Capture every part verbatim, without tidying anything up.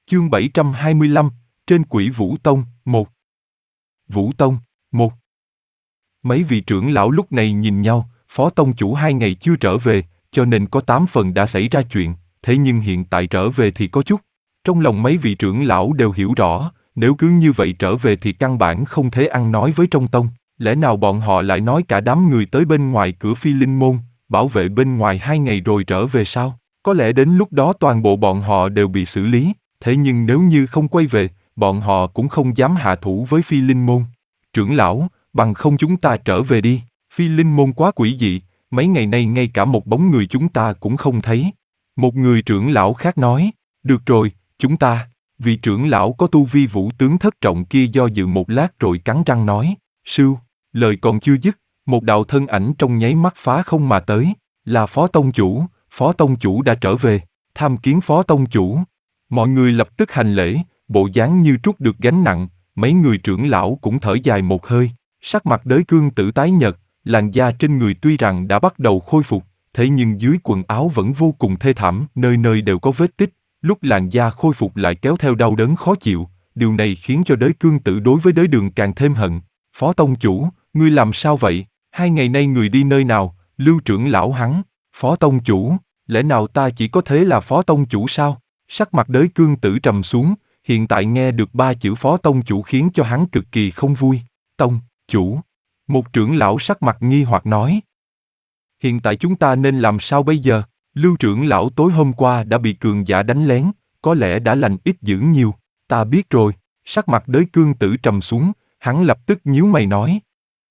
Chương bảy trăm hai mươi lăm, trên Quỷ Vũ Tông, một. Vũ Tông, một. Mấy vị trưởng lão lúc này nhìn nhau, Phó Tông chủ hai ngày chưa trở về, cho nên có tám phần đã xảy ra chuyện, thế nhưng hiện tại trở về thì có chút. Trong lòng mấy vị trưởng lão đều hiểu rõ, nếu cứ như vậy trở về thì căn bản không thể ăn nói với trong tông, lẽ nào bọn họ lại nói cả đám người tới bên ngoài cửa Phi Linh môn, bảo vệ bên ngoài hai ngày rồi trở về sao? Có lẽ đến lúc đó toàn bộ bọn họ đều bị xử lý, thế nhưng nếu như không quay về, bọn họ cũng không dám hạ thủ với Phi Linh môn. Trưởng lão, bằng không chúng ta trở về đi, Phi Linh môn quá quỷ dị, mấy ngày nay ngay cả một bóng người chúng ta cũng không thấy. Một người trưởng lão khác nói, được rồi, chúng ta, vị trưởng lão có tu vi vũ tướng thất trọng kia do dự một lát rồi cắn răng nói, sưu, lời còn chưa dứt, một đạo thân ảnh trong nháy mắt phá không mà tới, là Phó Tông chủ, Phó Tông chủ đã trở về, tham kiến Phó Tông chủ. Mọi người lập tức hành lễ, bộ dáng như trút được gánh nặng, mấy người trưởng lão cũng thở dài một hơi, sắc mặt Đới Cương Tử tái nhợt, làn da trên người tuy rằng đã bắt đầu khôi phục, thế nhưng dưới quần áo vẫn vô cùng thê thảm, nơi nơi đều có vết tích, lúc làn da khôi phục lại kéo theo đau đớn khó chịu, điều này khiến cho Đới Cương Tử đối với Đới Đường càng thêm hận. Phó Tông chủ, ngươi làm sao vậy? Hai ngày nay người đi nơi nào? Lưu trưởng lão hắn, Phó Tông chủ, lẽ nào ta chỉ có thế là Phó Tông chủ sao? Sắc mặt Đới Cương Tử trầm xuống, hiện tại nghe được ba chữ Phó Tông chủ khiến cho hắn cực kỳ không vui. Tông chủ, một trưởng lão sắc mặt nghi hoặc nói. Hiện tại chúng ta nên làm sao bây giờ? Lưu trưởng lão tối hôm qua đã bị cường giả đánh lén, có lẽ đã lành ít dữ nhiều. Ta biết rồi, sắc mặt Đới Cương Tử trầm xuống, hắn lập tức nhíu mày nói.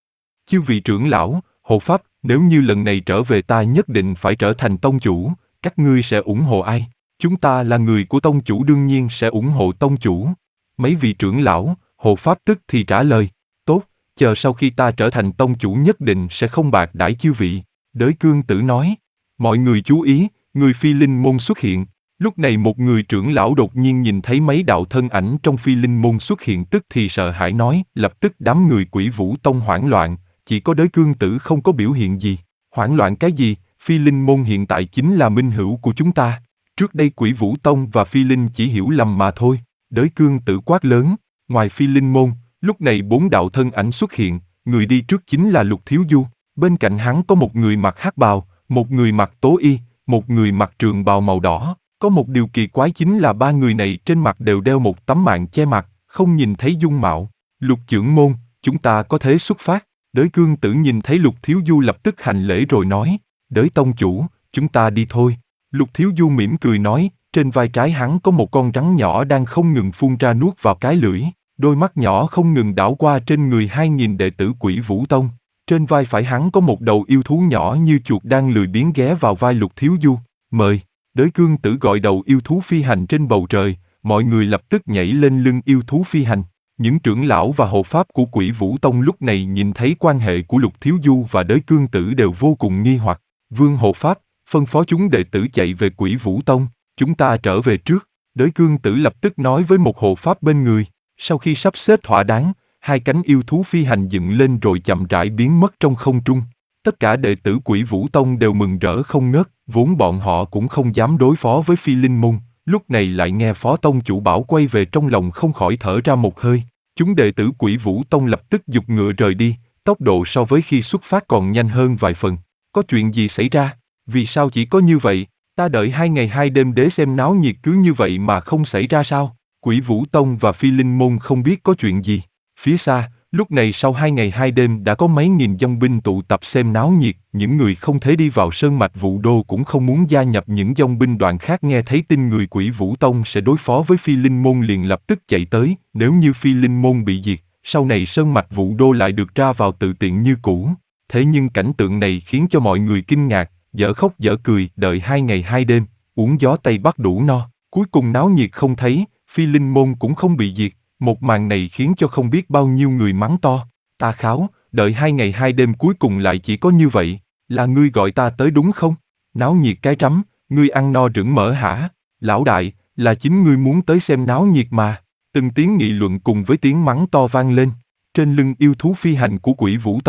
Chư vị trưởng lão, hộ pháp, nếu như lần này trở về ta nhất định phải trở thành tông chủ, các ngươi sẽ ủng hộ ai? Chúng ta là người của tông chủ đương nhiên sẽ ủng hộ tông chủ. Mấy vị trưởng lão, hộ pháp tức thì trả lời, tốt, chờ sau khi ta trở thành tông chủ nhất định sẽ không bạc đãi chư vị. Đới Cương Tử nói, mọi người chú ý, người Phi Linh môn xuất hiện. Lúc này một người trưởng lão đột nhiên nhìn thấy mấy đạo thân ảnh trong Phi Linh môn xuất hiện tức thì sợ hãi nói, lập tức đám người Quỷ Vũ Tông hoảng loạn, chỉ có Đới Cương Tử không có biểu hiện gì. Hoảng loạn cái gì? Phi Linh môn hiện tại chính là minh hữu của chúng ta. Trước đây Quỷ Vũ Tông và Phi Linh chỉ hiểu lầm mà thôi. Đới Cương Tử quát lớn, ngoài Phi Linh môn, lúc này bốn đạo thân ảnh xuất hiện, người đi trước chính là Lục Thiếu Du, bên cạnh hắn có một người mặc hắc bào, một người mặc tố y, một người mặc trường bào màu đỏ. Có một điều kỳ quái chính là ba người này trên mặt đều đeo một tấm màn che mặt, không nhìn thấy dung mạo. Lục trưởng môn, chúng ta có thể xuất phát. Đới Cương Tử nhìn thấy Lục Thiếu Du lập tức hành lễ rồi nói, Đới tông chủ, chúng ta đi thôi. Lục Thiếu Du mỉm cười nói, trên vai trái hắn có một con rắn nhỏ đang không ngừng phun ra nuốt vào cái lưỡi, đôi mắt nhỏ không ngừng đảo qua trên người hai nghìn đệ tử Quỷ Vũ Tông. Trên vai phải hắn có một đầu yêu thú nhỏ như chuột đang lười biếng ghé vào vai Lục Thiếu Du. Mời. Đới Cương Tử gọi đầu yêu thú phi hành trên bầu trời, mọi người lập tức nhảy lên lưng yêu thú phi hành. Những trưởng lão và hộ pháp của Quỷ Vũ Tông lúc này nhìn thấy quan hệ của Lục Thiếu Du và Đới Cương Tử đều vô cùng nghi hoặc. Vương hộ pháp, phân phó chúng đệ tử chạy về Quỷ Vũ Tông, chúng ta trở về trước. Đới Cương Tử lập tức nói với một hộ pháp bên người. Sau khi sắp xếp thỏa đáng, hai cánh yêu thú phi hành dựng lên rồi chậm rãi biến mất trong không trung. Tất cả đệ tử Quỷ Vũ Tông đều mừng rỡ không ngớt, vốn bọn họ cũng không dám đối phó với Phi Linh môn, lúc này lại nghe Phó Tông chủ bảo quay về trong lòng không khỏi thở ra một hơi. Chúng đệ tử Quỷ Vũ Tông lập tức giục ngựa rời đi, tốc độ so với khi xuất phát còn nhanh hơn vài phần. Có chuyện gì xảy ra? Vì sao chỉ có như vậy? Ta đợi hai ngày hai đêm để xem náo nhiệt cứ như vậy mà không xảy ra sao? Quỷ Vũ Tông và Phi Linh môn không biết có chuyện gì. Phía xa, lúc này sau hai ngày hai đêm đã có mấy nghìn dòng binh tụ tập xem náo nhiệt, những người không thể đi vào sơn mạch Vũ Đô cũng không muốn gia nhập những dòng binh đoàn khác nghe thấy tin người Quỷ Vũ Tông sẽ đối phó với Phi Linh môn liền lập tức chạy tới, nếu như Phi Linh môn bị diệt, sau này sơn mạch Vũ Đô lại được ra vào tự tiện như cũ. Thế nhưng cảnh tượng này khiến cho mọi người kinh ngạc, dở khóc dở cười, đợi hai ngày hai đêm, uống gió Tây Bắc đủ no, cuối cùng náo nhiệt không thấy, Phi Linh môn cũng không bị diệt. Một màn này khiến cho không biết bao nhiêu người mắng to. Ta kháo, đợi hai ngày hai đêm cuối cùng lại chỉ có như vậy. Là ngươi gọi ta tới đúng không? Náo nhiệt cái rắm, ngươi ăn no rửng mỡ hả? Lão đại, là chính ngươi muốn tới xem náo nhiệt mà. Từng tiếng nghị luận cùng với tiếng mắng to vang lên. Trên lưng yêu thú phi hành của Quỷ Vũ Tông,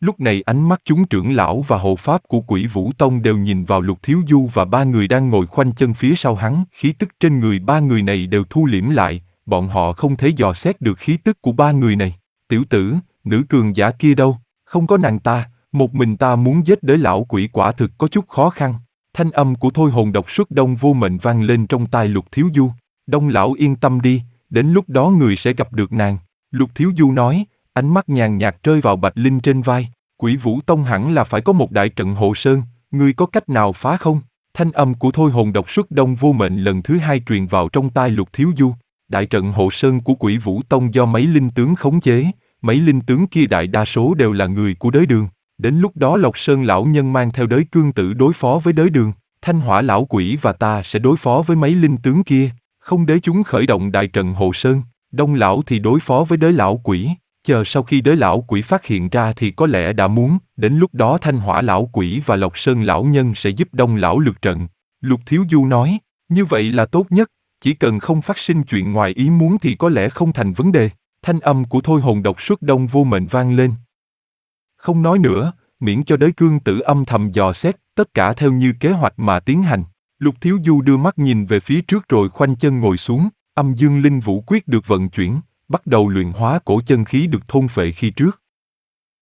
Lúc này ánh mắt chúng trưởng lão và hộ pháp của Quỷ Vũ Tông đều nhìn vào Lục Thiếu Du và ba người đang ngồi khoanh chân phía sau hắn, khí tức trên người ba người này đều thu liễm lại, bọn họ không thể dò xét được khí tức của ba người này. Tiểu tử, nữ cường giả kia đâu? Không có nàng ta, một mình ta muốn giết đới lão quỷ quả thực có chút khó khăn. Thanh âm của thôi hồn độc xuất Đông Vô Mệnh vang lên trong tai Lục Thiếu Du. Đông lão yên tâm đi, đến lúc đó người sẽ gặp được nàng. Lục Thiếu Du nói, ánh mắt nhàn nhạt rơi vào Bạch Linh trên vai. Quỷ Vũ Tông hẳn là phải có một đại trận hộ sơn, ngươi có cách nào phá không? Thanh âm của thôi hồn độc xuất Đông Vô Mệnh lần thứ hai truyền vào trong tai Lục Thiếu Du. Đại trận hộ sơn của Quỷ Vũ Tông do mấy linh tướng khống chế, mấy linh tướng kia đại đa số đều là người của đới đường. Đến lúc đó Lộc Sơn lão nhân mang theo đới cương tử đối phó với đới đường, Thanh Hỏa lão quỷ và ta sẽ đối phó với mấy linh tướng kia, không để chúng khởi động đại trận hộ sơn. Đông lão thì đối phó với đới lão quỷ, chờ sau khi đới lão quỷ phát hiện ra thì có lẽ đã muốn, đến lúc đó Thanh Hỏa lão quỷ và Lộc Sơn lão nhân sẽ giúp Đông lão lượt trận. Lục Thiếu Du nói, như vậy là tốt nhất, chỉ cần không phát sinh chuyện ngoài ý muốn thì có lẽ không thành vấn đề. Thanh âm của thôi hồn độc xuất Đông Vô Mệnh vang lên. Không nói nữa, miễn cho đới cương tử âm thầm dò xét, tất cả theo như kế hoạch mà tiến hành. Lục Thiếu Du đưa mắt nhìn về phía trước rồi khoanh chân ngồi xuống, âm dương linh vũ quyết được vận chuyển, bắt đầu luyện hóa cổ chân khí được thôn phệ khi trước.